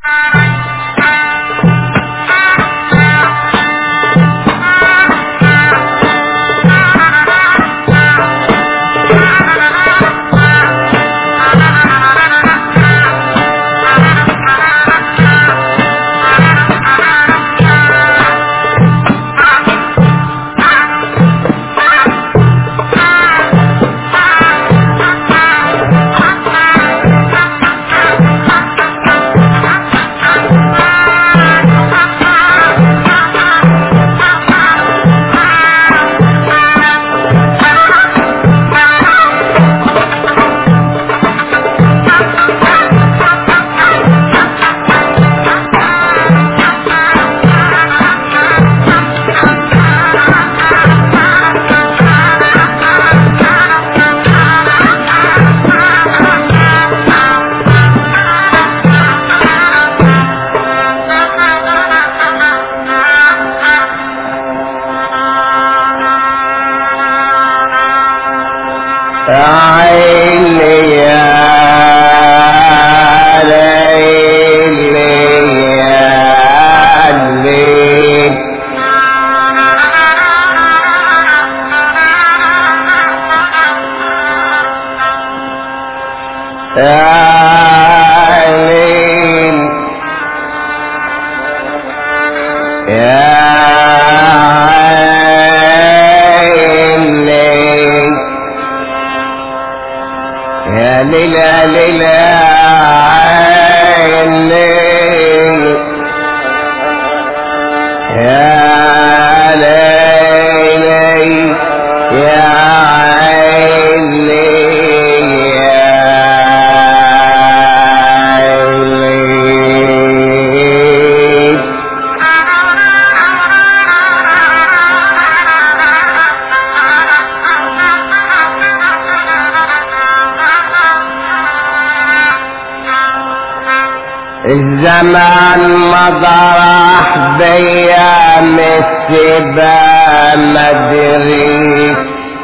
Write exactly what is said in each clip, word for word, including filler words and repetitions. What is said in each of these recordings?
الزمان مضى راح بأيام السبا مدري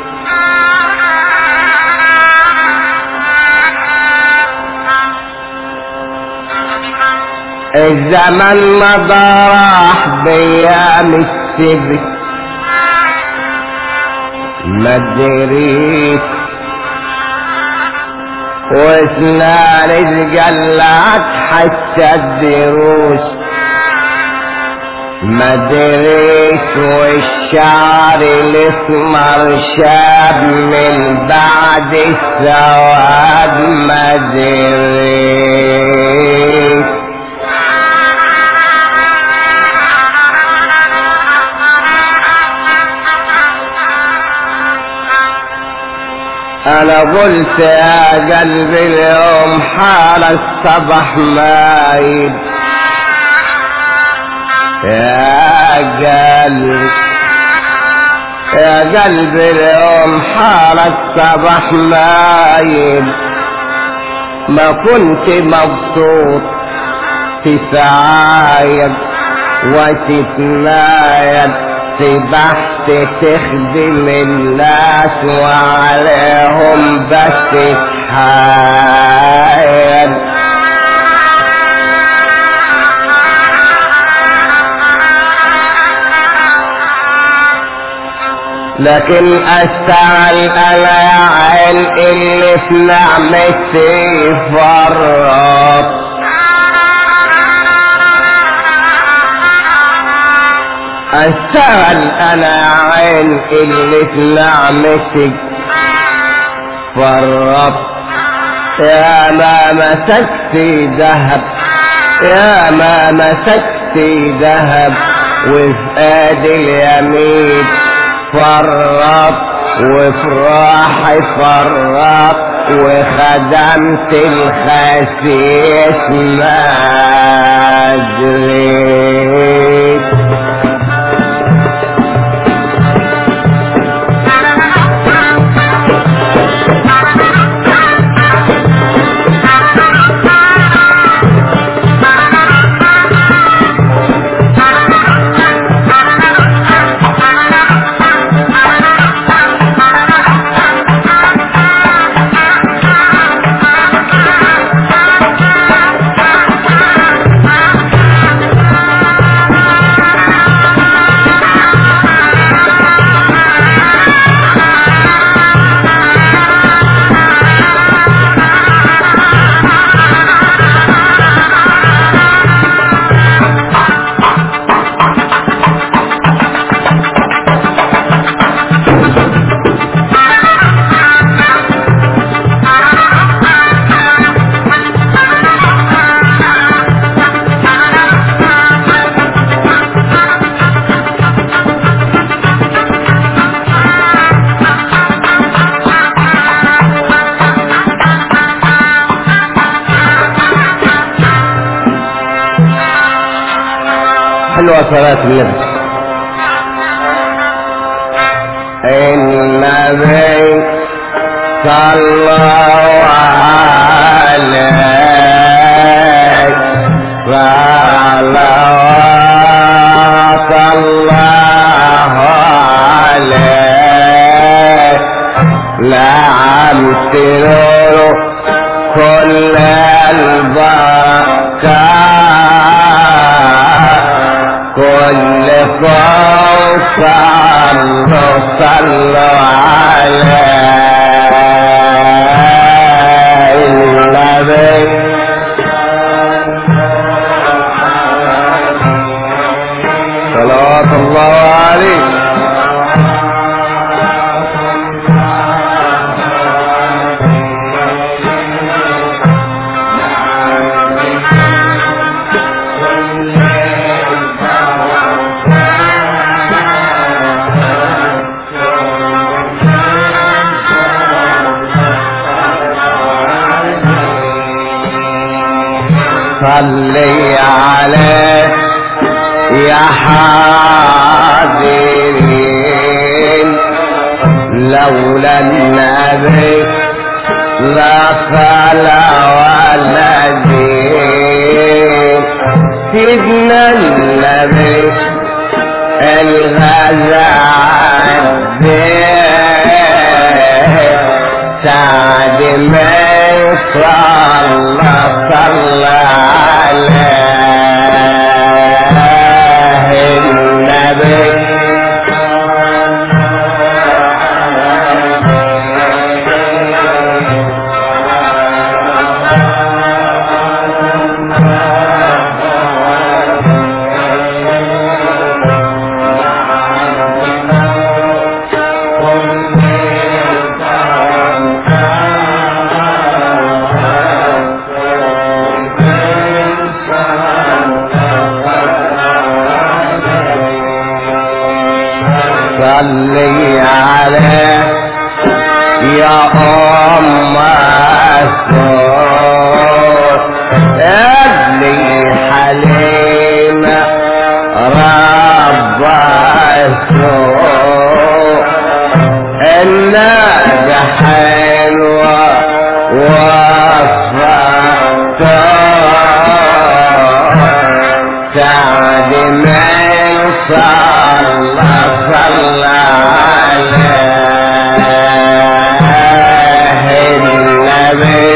الزمن مضى راح بأيام السبا مدري واسنان اتقلعت حتى الدروس مدريس والشعر الاسمر شاب من بعد السواد مدريس انا قلت يا قلبي اليوم حال الصبح مايل يا قلبي يا قلبي اليوم حال الصبح مايل ما كنت مبسوط تسايد وتتنايد سبحت تخدم الناس وعليهم بس تحايل لكن استعل انا يا عين اللي في نعمتي فرط استعل انا يا عين اللي في نعمتي فرط يا ما مسكت ذهب يا ما مسكت ذهب وفي ايدي اليمين فرط وفراحي فرط وخدمت الخسيس ما دريت حلوة صلاة النبي. النبي صلوا عليه صلوات الله عليه نعم سرور كل البركات كل صوت صلوا صلوا عليه النبي صلوات الله عليه صلي عليه يا حاضرين لولا النبي لا صلاة ولا دين سيدنا النبي الغزى عالدين سعد من صلى صلى عليه النبي صلي عليه يا أم الصوت ابني حليمة رب الصوت الناجة حلوة وصفته سعد من صلى صلى عليه النبي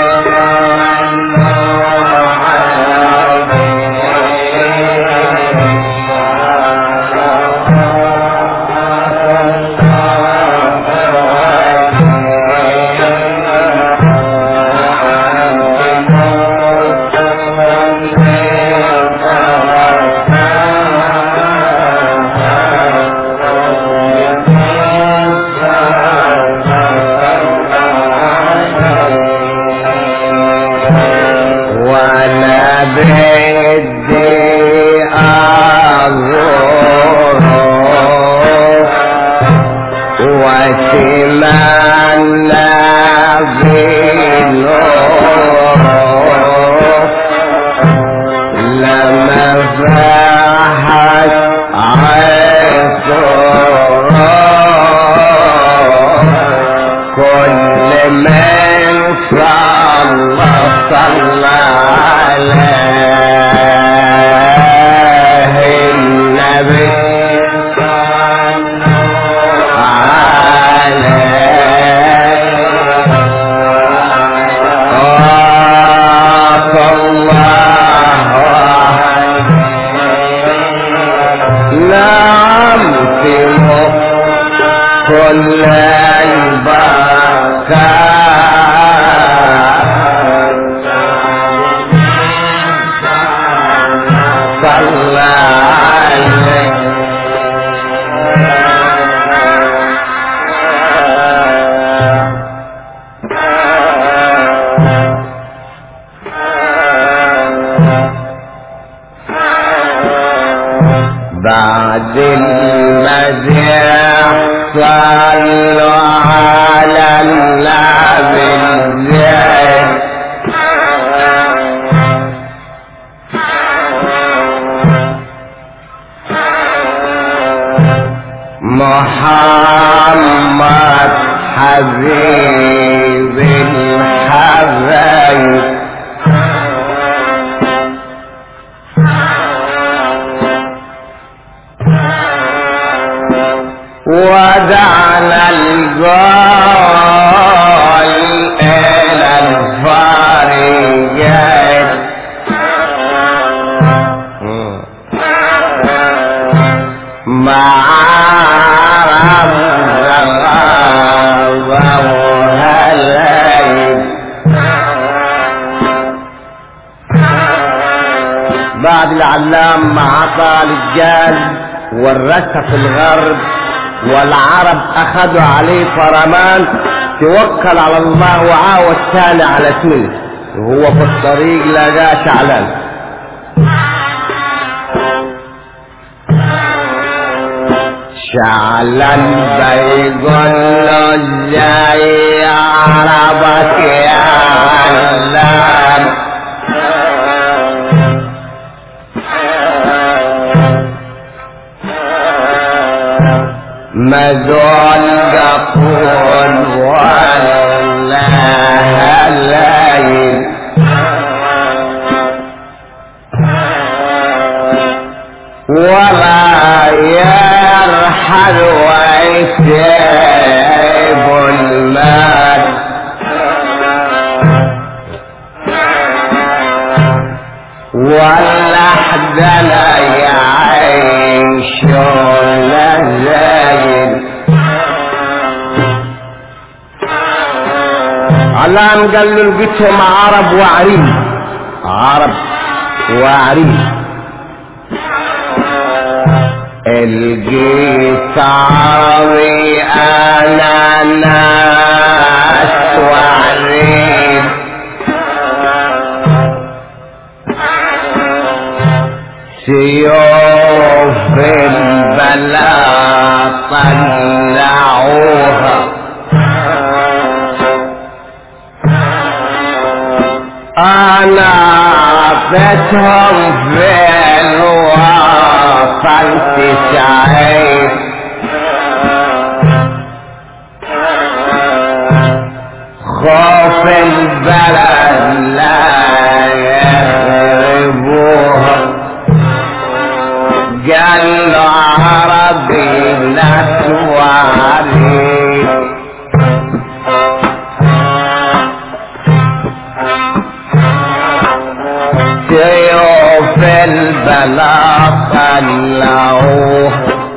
كل البركات صلى عليه بعد المديح صلوا على النبي الزين محمد حبيب الحبايب ودعنا الجوال إلى الفارجات مع بعد العلام مع طال الجاز والرسة في الغرب والعرب اخذوا عليه فرمان توكل على الله وعاود تاني على اسمه وهو في الطريق لقاه شعلان شعلان بيقول له ازاي عربك يا علام مذول قفول ولا هلايل ولا يرحل ويسيب المال ولا حدنا يعيشون زين علام قال له لقيتهم عرب وعريب عرب وعريب القيت عربي انا ناس وعريب سيوف البلاء طلعوها انا عطيتهم في الوطن تسعين خوف البلد لا يغربوها قال له عربي لا تواري سيوف البلاء طلعوه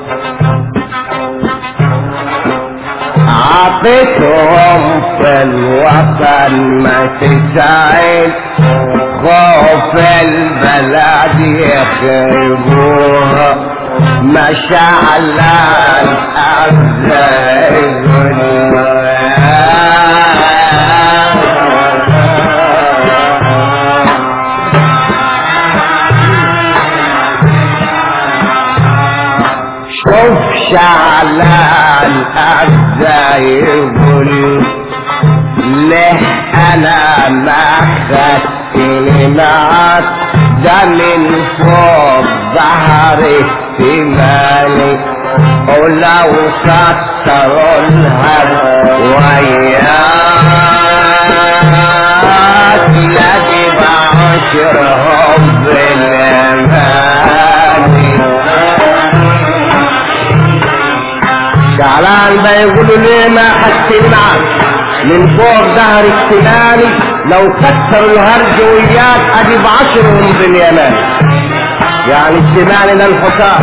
عطيتهم في الوطن ما تسعين خوف البلاد يخربوها ما شعلان أعزائي شوف شعلان أعزائي ليه أنا ما خدت كلمات ده من فوق ظهري احتمالي ولو كسروا الهر وياك لازم أعشرهم بالأماني شعلان بيقولوا ليه ما حسين معك من فوق ظهر احتمالي لو كسروا الهرج وياك اجيب عشرهم باليمن يعني احتمالي للحصان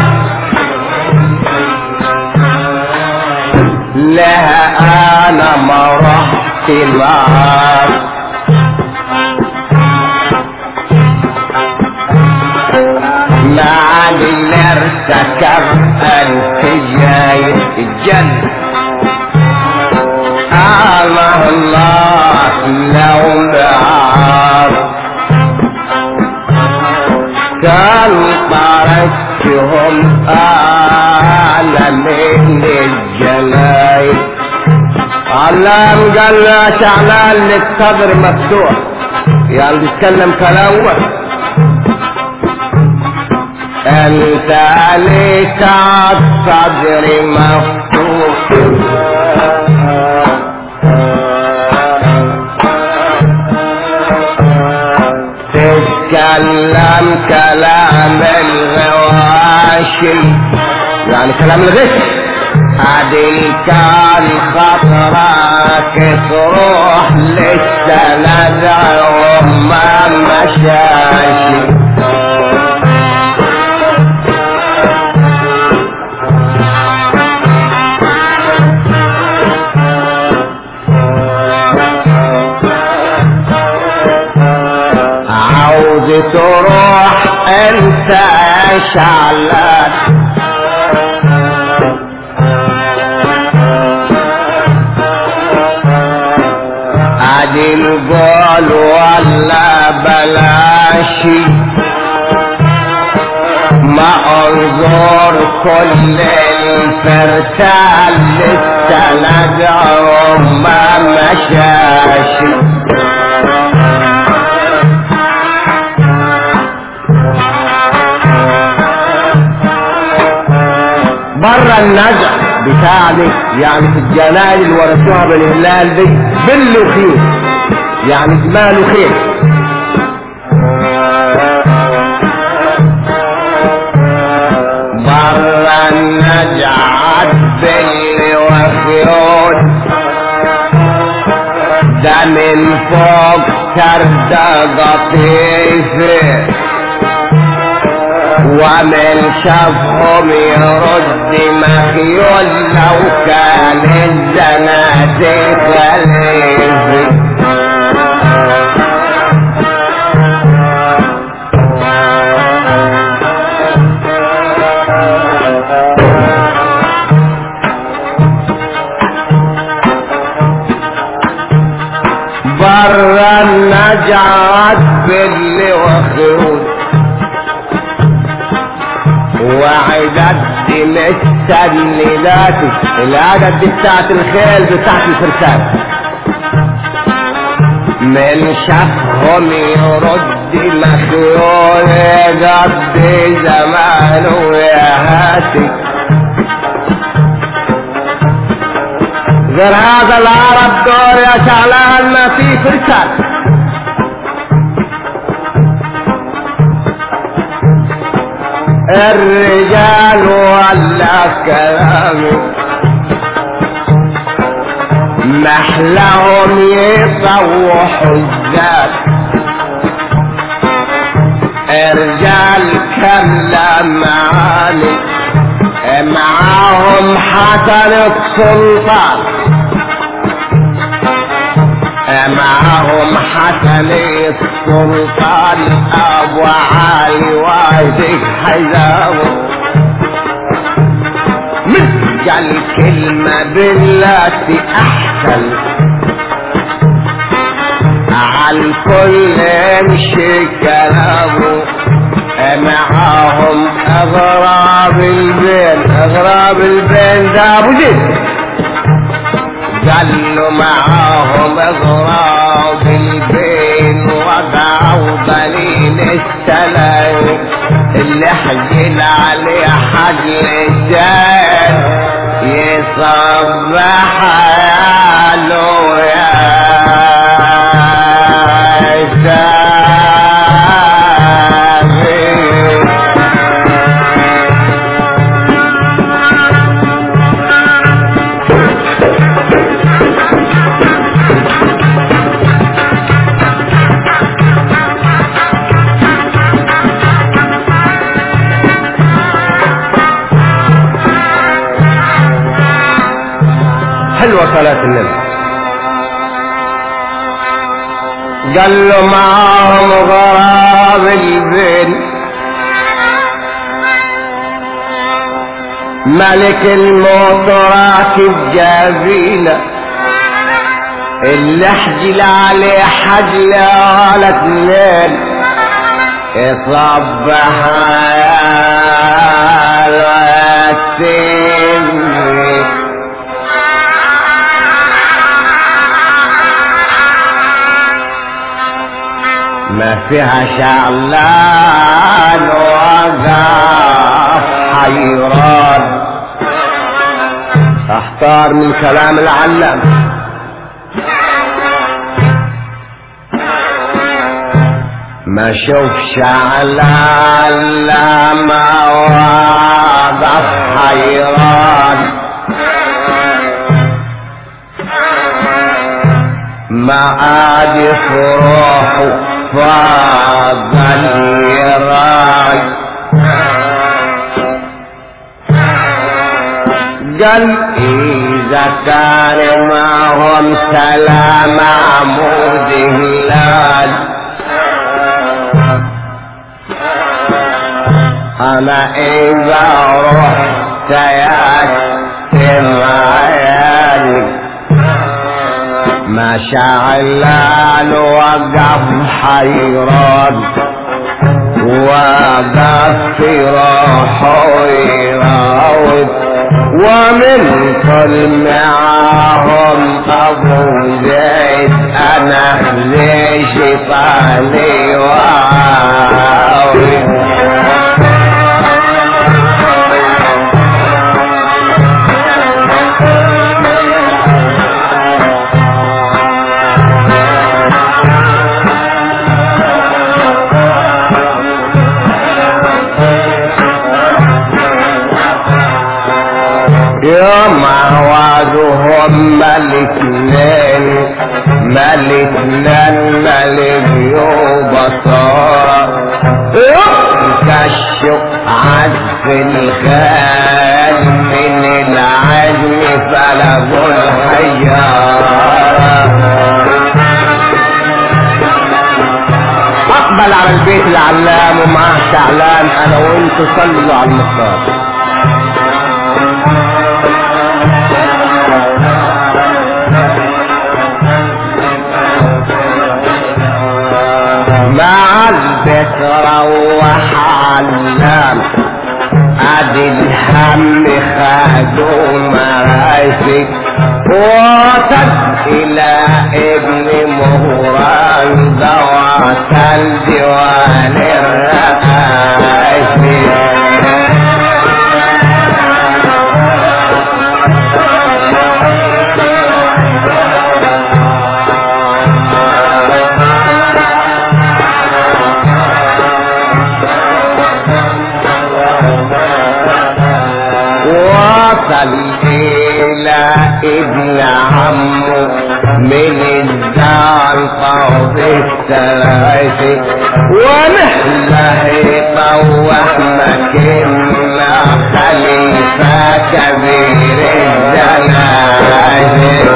لها انا ما رحت معاك مع اللي ارتكب انت جاي الجنة الله الله لو معاك كان طردتهم انا من الجلايل علام قال له شعلان للصدر مفتوح يعني بيتكلم كلامه انت عليك الصدر مفتوح تتكلم كلام الغواشي يعني كلام الغش عدل كان خطرك تروح لسه ندعوهم ما مشاشي عاوز تروح انت شعلان عدل قول ولا بلاشي ما انظر كل الفرسان لسه ندعوهم ما مشاشي برا النجع بتاعي يعني في الجناين اللي ورثوها بالهلال دي بل وخير يعني جمال وخير برا النجع بل وخير ده من فوق كردة قطيفة ومن شافهم يرد مخيول لو كان الزنادق غليظ برا النجعات باللي وخيول وعدد مستنلاتي العدد دي بتاعت الخيل بتاعت الفرسان من شافهم يرد مخيول قضي زمانه يا هاتي غير هذا العرب دور يا شعلان ما في فرسان الرجال ولا كلامي محلهم يطوحوا الذات الرجال كلام معاني معاهم حسن السلطان معاهم حسن السلطان ابو علي وايدك حزامه مثل الكلمة بالتي احسن عالكل امشي كلامه معاهم اغراب البين اغراب البين ده ابو زيد قالوا معاهم اغراب البين وضعوا ضليل السلام اللي حجل عليه حجل الجان يصبح حاله يا حلوة صلاة النبي قال له معاهم غراب البين ملك الموت راكب جابينا اللي حجل عليه حجل على اتنين يصبح الوسيم ما فيها شعلان وقف حيران. اختار من كلام العلام. ما شوفش على العلامة واقف حيران، ما عاد يفرح فاضل يراي. قال إذا كان معهم سلام عمود هلال، أنا إذا رحت يأتم عيالي. ما شعلان وقف حيران، وقف في روحه يراود، ومن كل معاهم أبو زيد أنا زي شيطاني واوي. يوم عوادهم ملكنين ملكنين ملك يوبصار، كشف عزف الخال من العزم فلقوا الحجارة. اقبل على البيت العلام ومعه شعلان، انا وانتو صلوا على المختار. مع البيت روح علام، ادي الهم خدوا مراسي، وصل الى ابن مهران ذوات الديوان الرئاسي. وصل إلى ابن عمه من الدار قاضي الثلاثي، ونحله يطوح مكنا خليفة كبير الزنازل.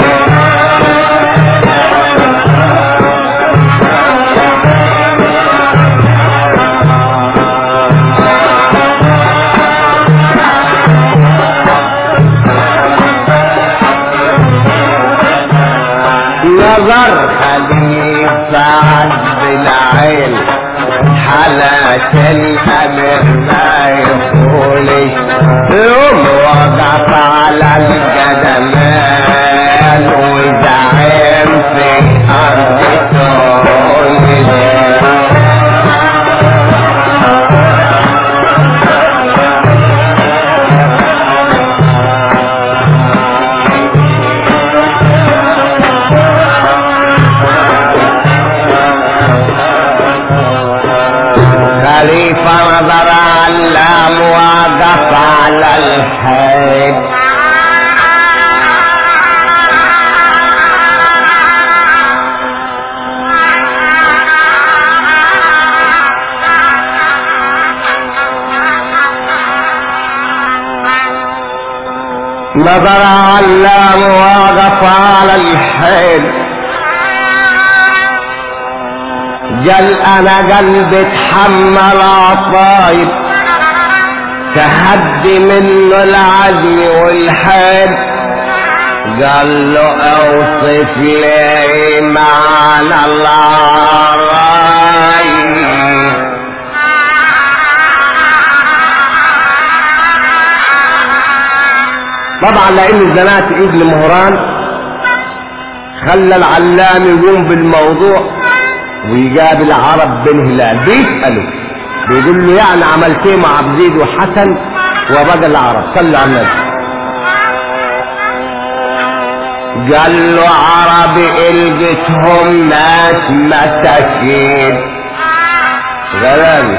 نظر خليفة عبد العين حالات الأمر ما يقولش، يوم وقف على القدمان وزعم في أرض تونس. خليفة نظر علام وقف على الحيط، نظر علام وقف على الحيط. قال انا قلبي اتحمل عصايب، تهدي منه العزم والحيل. قال له اوصف لي معنى العرايب. طبعا لان الزنات ابن مهران خلى العلام يقوم بالموضوع ويجاب العرب بن هلال، بيسألوا بيقول له يعني عملت ايه مع عبد زيد وحسن وبقى العرب؟ صلوا على النبي. قال له عربي القتهم ناس مساكين غلابي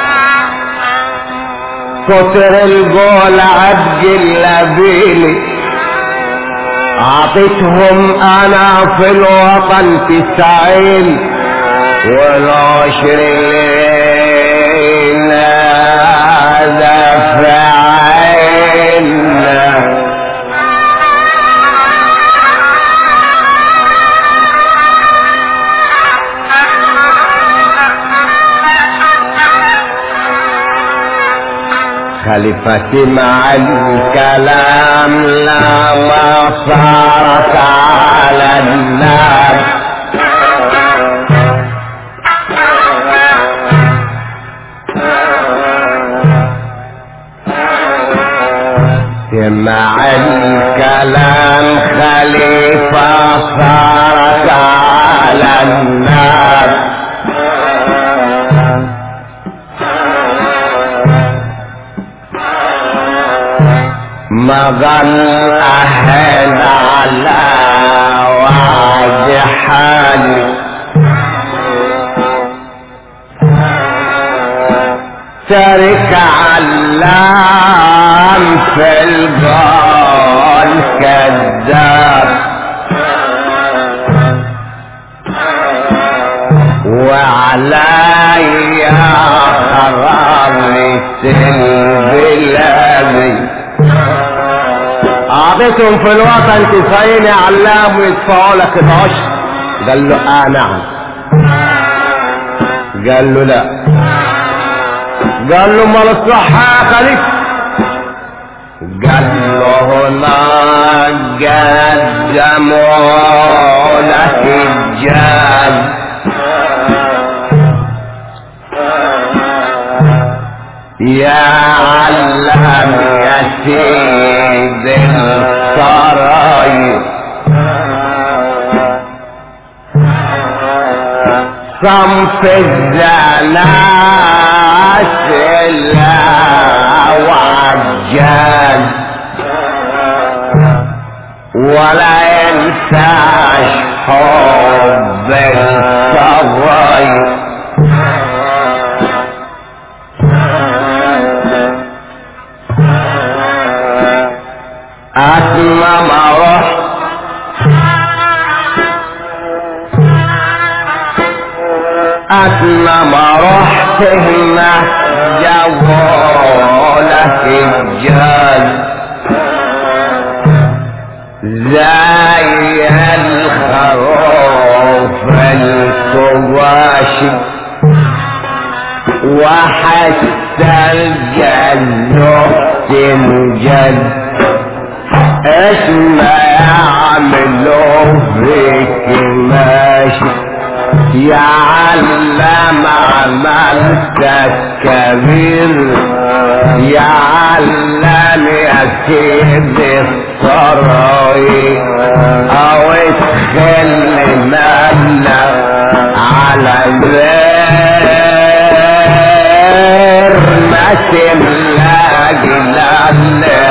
كتر الجول عجل بيني اعطيتهم انا في الوطن تسعين والعشرين هذا في عيننا خليفتي مع الكلام لما صارت على النار مع الكلام خليفة صارت على النار ما ظل أهل على وعد حالي ترك علام في القول كذاب وعلي خرابة البلاد اعطيتهم في الوطن تسعين علام ويدفعوا لك العشر قال له اه نعم قال له لا قال له امال الصحة يا خليفة قال له هنا قدموا لك الجاد يا علام يا سيد السراي صنف الزناس لا وعجال ولا ينساش حب السراي أسمى ما رحت أسمى ما رحت هنا جوالك الجال زي الخروف الكواشي وحتى الجنة تنجد اسمع يعملوا فيك ماشي يا علام عملتك كبير يا علام يا سيد السراي او تخلي مالنا على غير ما تملاقي لنا